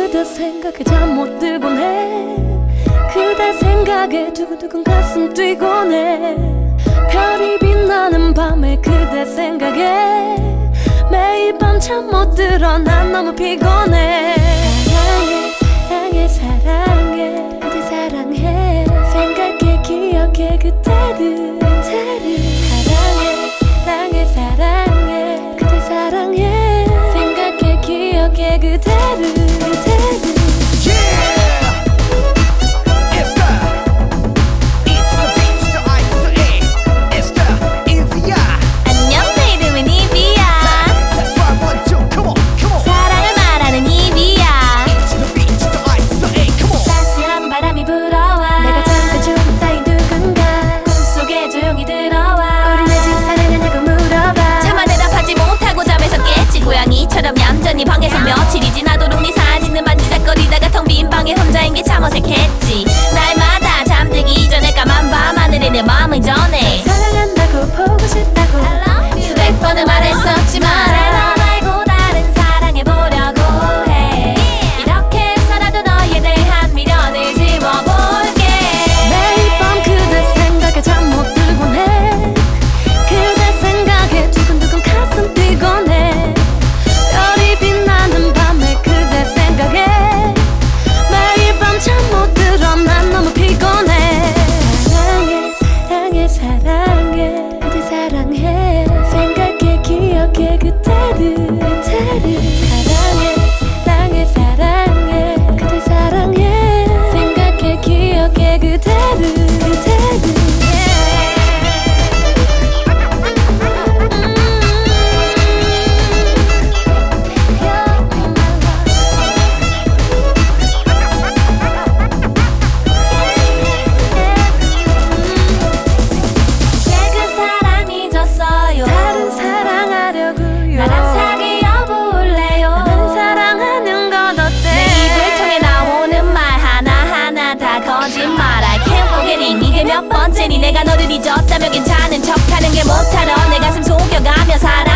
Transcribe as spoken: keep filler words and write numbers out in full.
그대 생각에 잠 못 들곤 해. 그대 생각에 두근두근 가슴 뛰곤 해. 별이 빛나는 밤에 그대 생각에 매일 밤 잠 못 들어 난 너무 피곤해. 사랑해 사랑해 사랑해 그대 사랑해. 생각해 기억해 그대를 그대를. 사랑해 사랑해 사랑해 그대 사랑해. 생각해 기억해 그대를 그대를. 얌전히 방에서 며칠이 지나도록 네 사진을 만지작거리다가 텅 빈 방에 혼자인 게 참 어색했지. 날마다 잠들기 전에 까만 밤 하늘에 내 마음을 전해. 사랑한다고 보고 싶다고 수백 번을 말했었지만 너 말고 다른 사랑해보려고 해. 이렇게 해서라도 너에 대한 미련을 지워볼게. 매일 밤 그대 생각에 잠 못 들곤 해. 그대 생각에 두근두근 가슴 뛰곤 해. 별이 빛나는 밤에 그대 생각에 매일 밤 잠 못 들어 난 너무 피곤해. 사랑해 사랑해 사랑해 그대 사랑해. 생각해 기억해 그대를 그대를. 사랑해 사랑해 사랑해 그대 사랑해. 생각해 기억해 그대를 그대를. 다른 사랑하려고요. 나랑 사귀어 볼래요. 나는 사랑하는 건 어때? 내 입을 통해 나오는 말 하나하나 다 거짓말. I can't forget it. 이게 몇 번째니 내가 너를 잊었다면 괜찮은 척하는 게 못하러 내 가슴 속여가며 살아.